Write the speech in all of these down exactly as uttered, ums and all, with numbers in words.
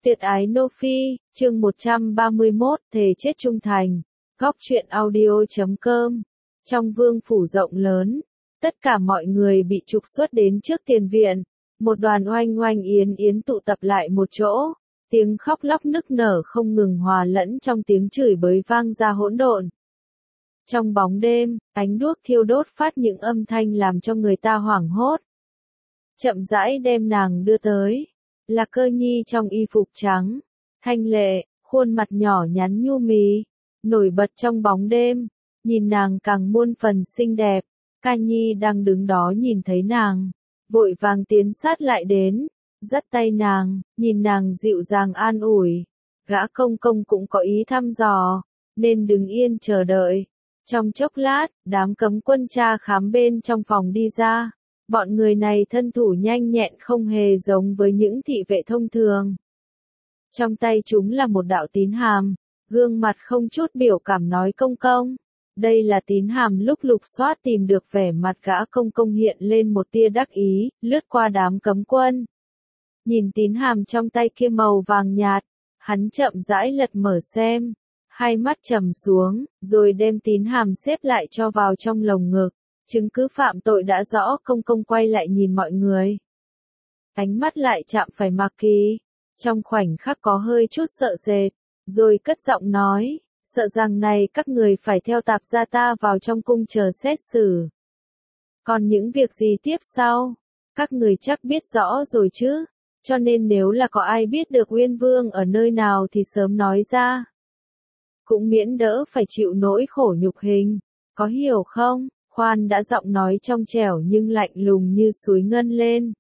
Tuyệt ái Nô Phi, chương một trăm ba mươi mốt, thề chết trung thành. Góc truyện audio chấm com. Trong vương phủ rộng lớn, tất cả mọi người bị trục xuất đến trước tiền viện. Một đoàn oanh oanh yến yến tụ tập lại một chỗ. Tiếng khóc lóc nức nở không ngừng hòa lẫn trong tiếng chửi bới vang ra hỗn độn. Trong bóng đêm, ánh đuốc thiêu đốt phát những âm thanh làm cho người ta hoảng hốt. Chậm rãi đem nàng đưa tới. Là Cơ Nhi trong y phục trắng, thanh lệ, khuôn mặt nhỏ nhắn nhu mì, nổi bật trong bóng đêm, nhìn nàng càng muôn phần xinh đẹp. Ca Nhi đang đứng đó nhìn thấy nàng, vội vàng tiến sát lại đến, dắt tay nàng, nhìn nàng dịu dàng an ủi. Gã công công cũng có ý thăm dò, nên đứng yên chờ đợi. Trong chốc lát, đám cấm quân tra khám bên trong phòng đi ra. Bọn người này thân thủ nhanh nhẹn không hề giống với những thị vệ thông thường. Trong tay chúng là một đạo tín hàm, gương mặt không chút biểu cảm nói công công. Đây là tín hàm. Lúc lục soát tìm được vẻ mặt gã công công hiện lên một tia đắc ý, lướt qua đám cấm quân. Nhìn tín hàm trong tay kia màu vàng nhạt, hắn chậm rãi lật mở xem, hai mắt trầm xuống, rồi đem tín hàm xếp lại cho vào trong lồng ngực. Chứng cứ phạm tội đã rõ. Công công quay lại nhìn mọi người. Ánh mắt lại chạm phải Mạc Kỳ. Trong khoảnh khắc có hơi chút sợ sệt. Rồi cất giọng nói. Sợ rằng này các người phải theo tạp gia ta vào trong cung chờ xét xử. Còn những việc gì tiếp sau? Các người chắc biết rõ rồi chứ. Cho nên nếu là có ai biết được Uyên Vương ở nơi nào thì sớm nói ra. Cũng miễn đỡ phải chịu nỗi khổ nhục hình. Có hiểu không? Khoan đã giọng nói trong trẻo nhưng lạnh lùng như suối ngân lên.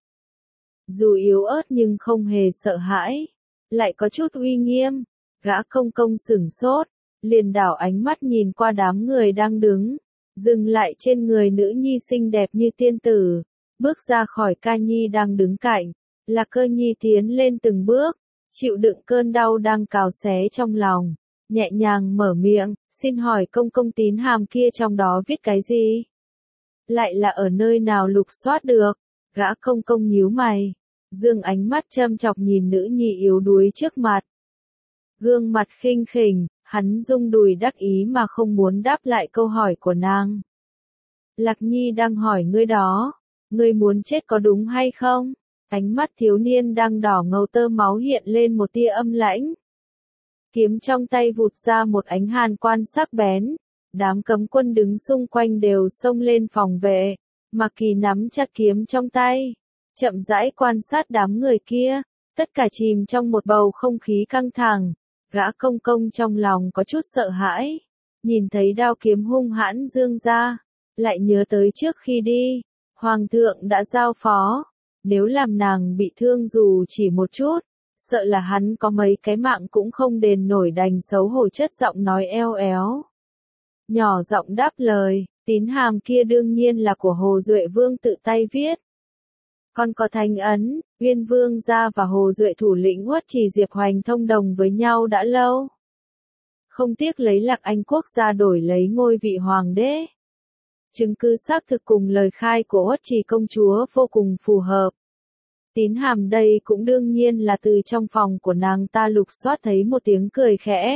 Dù yếu ớt nhưng không hề sợ hãi, lại có chút uy nghiêm. Gã công công sửng sốt, liền đảo ánh mắt nhìn qua đám người đang đứng, dừng lại trên người nữ nhi xinh đẹp như tiên tử, bước ra khỏi Ca Nhi đang đứng cạnh. Là Cơ Nhi tiến lên từng bước, chịu đựng cơn đau đang cào xé trong lòng, nhẹ nhàng mở miệng. Xin hỏi công công tín hàm kia trong đó viết cái gì? Lại là ở nơi nào lục soát được? Gã công công nhíu mày, dương ánh mắt châm chọc nhìn nữ nhi yếu đuối trước mặt. Gương mặt khinh khỉnh, hắn rung đùi đắc ý mà không muốn đáp lại câu hỏi của nàng. Lạc Nhi đang hỏi ngươi đó, ngươi muốn chết có đúng hay không? Ánh mắt thiếu niên đang đỏ ngầu tơ máu hiện lên một tia âm lãnh. Kiếm trong tay vụt ra một ánh hàn quan sắc bén. Đám cấm quân đứng xung quanh đều xông lên phòng vệ. Mạc Kỳ nắm chặt kiếm trong tay, chậm rãi quan sát đám người kia. Tất cả chìm trong một bầu không khí căng thẳng. Gã công công trong lòng có chút sợ hãi. Nhìn thấy đao kiếm hung hãn dương ra, lại nhớ tới trước khi đi, Hoàng thượng đã giao phó. Nếu làm nàng bị thương dù chỉ một chút, sợ là hắn có mấy cái mạng cũng không đền nổi, đành xấu hổ chất giọng nói eo éo. Nhỏ giọng đáp lời, tín hàm kia đương nhiên là của Hồ Duệ Vương tự tay viết. Còn có thành ấn, Uyên Vương gia và Hồ Duệ thủ lĩnh Uất Trì Diệp Hoành thông đồng với nhau đã lâu. Không tiếc lấy Lạc Anh quốc gia đổi lấy ngôi vị hoàng đế. Chứng cứ xác thực cùng lời khai của Uất Trì công chúa vô cùng phù hợp. Tín hàm đây cũng đương nhiên là từ trong phòng của nàng ta lục soát thấy. Một tiếng cười khẽ,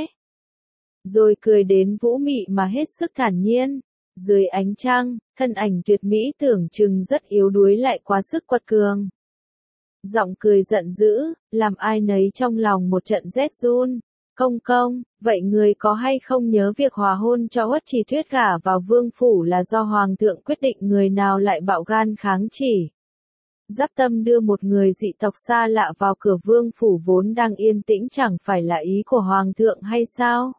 rồi cười đến vũ mị mà hết sức thản nhiên. Dưới ánh trăng, thân ảnh tuyệt mỹ tưởng chừng rất yếu đuối lại quá sức quật cường. Giọng cười giận dữ, làm ai nấy trong lòng một trận rét run. Công công, vậy người có hay không nhớ việc hòa hôn cho Uất Trì Thuyết gả vào vương phủ là do hoàng thượng quyết định, người nào lại bạo gan kháng chỉ? Giáp tâm đưa một người dị tộc xa lạ vào cửa vương phủ vốn đang yên tĩnh chẳng phải là ý của hoàng thượng hay sao?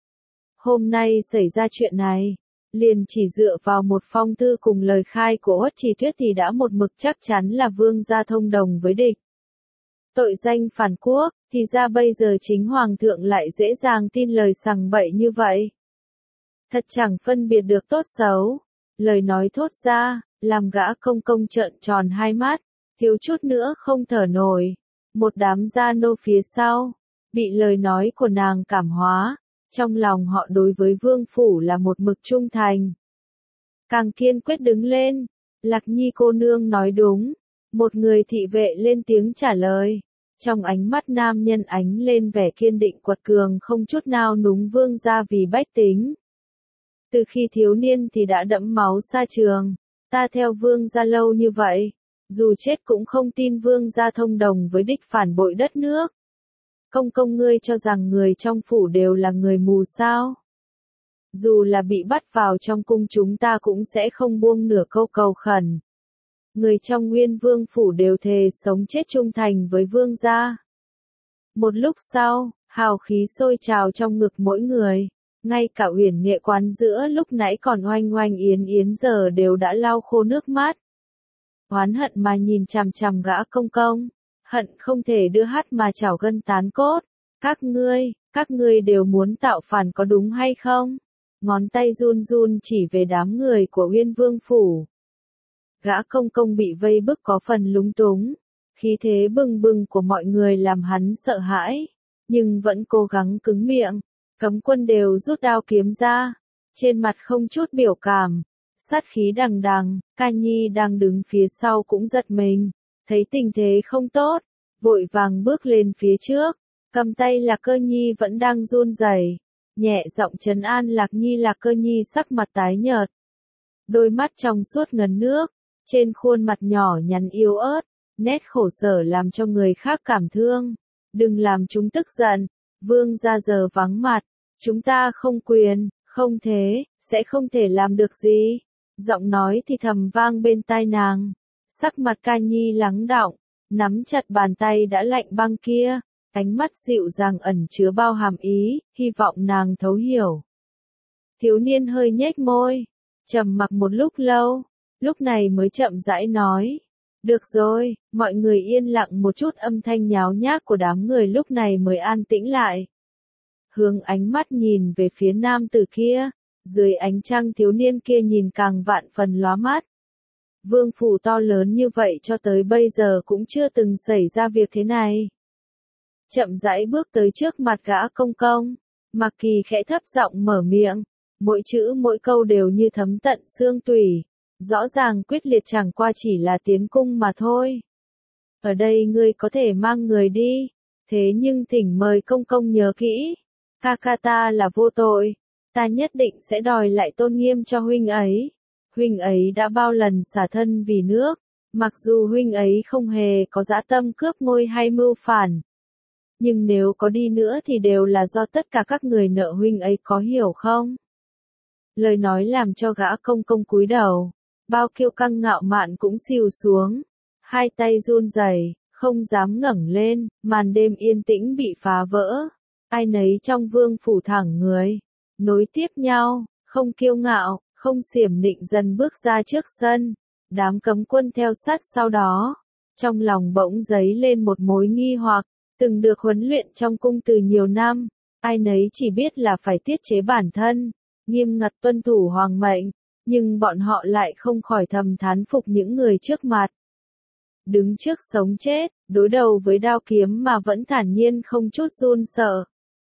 Hôm nay xảy ra chuyện này, liền chỉ dựa vào một phong thư cùng lời khai của Uất Trì Thuyết thì đã một mực chắc chắn là vương gia thông đồng với địch. Tội danh phản quốc, thì ra bây giờ chính hoàng thượng lại dễ dàng tin lời sằng bậy như vậy. Thật chẳng phân biệt được tốt xấu. Lời nói thốt ra, làm gã công công trợn tròn hai mắt, thiếu chút nữa không thở nổi. Một đám gia nô phía sau, bị lời nói của nàng cảm hóa, trong lòng họ đối với vương phủ là một mực trung thành. Càng kiên quyết đứng lên, Lạc Nhi cô nương nói đúng. Một người thị vệ lên tiếng trả lời. Trong ánh mắt nam nhân ánh lên vẻ kiên định quật cường không chút nào núng vương gia vì bách tính. Từ khi thiếu niên thì đã đẫm máu xa trường, ta theo vương gia lâu như vậy, dù chết cũng không tin vương gia thông đồng với đích phản bội đất nước. Công công ngươi cho rằng người trong phủ đều là người mù sao? Dù là bị bắt vào trong cung chúng ta cũng sẽ không buông nửa câu cầu khẩn. Người trong Nguyên Vương phủ đều thề sống chết trung thành với vương gia. Một lúc sau, hào khí sôi trào trong ngực mỗi người, ngay cả Uyển Nghệ quán giữa lúc nãy còn oanh oanh yến yến giờ đều đã lau khô nước mắt. Oán hận mà nhìn chằm chằm gã công công, hận không thể đưa hắt mà chảo gân tán cốt. Các ngươi, các ngươi đều muốn tạo phản có đúng hay không? Ngón tay run run chỉ về đám người của Uyên Vương phủ. Gã công công bị vây bức có phần lúng túng, khí thế bừng bừng của mọi người làm hắn sợ hãi, nhưng vẫn cố gắng cứng miệng. Cấm quân đều rút đao kiếm ra, trên mặt không chút biểu cảm, sát khí đằng đằng. Ca Nhi đang đứng phía sau cũng giật mình, thấy tình thế không tốt, vội vàng bước lên phía trước, cầm tay Lạc Cơ Nhi vẫn đang run rẩy, nhẹ giọng trấn an Lạc Nhi. Lạc Cơ Nhi sắc mặt tái nhợt, đôi mắt trong suốt ngấn nước, trên khuôn mặt nhỏ nhắn yếu ớt, nét khổ sở làm cho người khác cảm thương. Đừng làm chúng tức giận, vương gia giờ vắng mặt, chúng ta không quyền, không thế, sẽ không thể làm được gì. Giọng nói thì thầm vang bên tai nàng, sắc mặt Ca Nhi lắng đọng, nắm chặt bàn tay đã lạnh băng kia, ánh mắt dịu dàng ẩn chứa bao hàm ý, hy vọng nàng thấu hiểu. Thiếu niên hơi nhếch môi, trầm mặc một lúc lâu, lúc này mới chậm rãi nói, được rồi. Mọi người yên lặng một chút, âm thanh nháo nhác của đám người lúc này mới an tĩnh lại. Hướng ánh mắt nhìn về phía nam tử kia, dưới ánh trăng thiếu niên kia nhìn càng vạn phần lóa mắt. Vương phủ to lớn như vậy cho tới bây giờ cũng chưa từng xảy ra việc thế này. Chậm rãi bước tới trước mặt gã công công, Mạc Kỳ khẽ thấp giọng mở miệng, mỗi chữ mỗi câu đều như thấm tận xương tủy, rõ ràng quyết liệt, chẳng qua chỉ là tiến cung mà thôi. Ở đây ngươi có thể mang người đi, thế nhưng thỉnh mời công công nhớ kỹ, ca ca ta là vô tội, ta nhất định sẽ đòi lại tôn nghiêm cho huynh ấy. Huynh ấy đã bao lần xả thân vì nước, mặc dù huynh ấy không hề có dã tâm cướp ngôi hay mưu phản, nhưng nếu có đi nữa thì đều là do tất cả các người nợ huynh ấy, có hiểu không? Lời nói làm cho gã công công cúi đầu, bao kiêu căng ngạo mạn cũng xìu xuống, hai tay run rẩy, không dám ngẩng lên. Màn đêm yên tĩnh bị phá vỡ, ai nấy trong vương phủ thẳng người, nối tiếp nhau, không kiêu ngạo, không xiểm nịnh dần bước ra trước sân. Đám cấm quân theo sát sau đó, trong lòng bỗng dấy lên một mối nghi hoặc, từng được huấn luyện trong cung từ nhiều năm, ai nấy chỉ biết là phải tiết chế bản thân, nghiêm ngặt tuân thủ hoàng mệnh, nhưng bọn họ lại không khỏi thầm thán phục những người trước mặt. Đứng trước sống chết, đối đầu với đao kiếm mà vẫn thản nhiên không chút run sợ.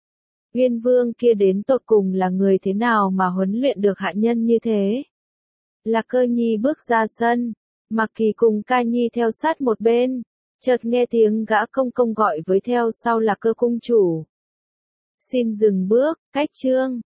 Uyên Vương kia đến tột cùng là người thế nào mà huấn luyện được hạ nhân như thế? Lạc Cơ Nhi bước ra sân, Mạc Kỳ cùng Ca Nhi theo sát một bên, chợt nghe tiếng gã công công gọi với theo sau Lạc Cơ cung chủ. Xin dừng bước, cách chương.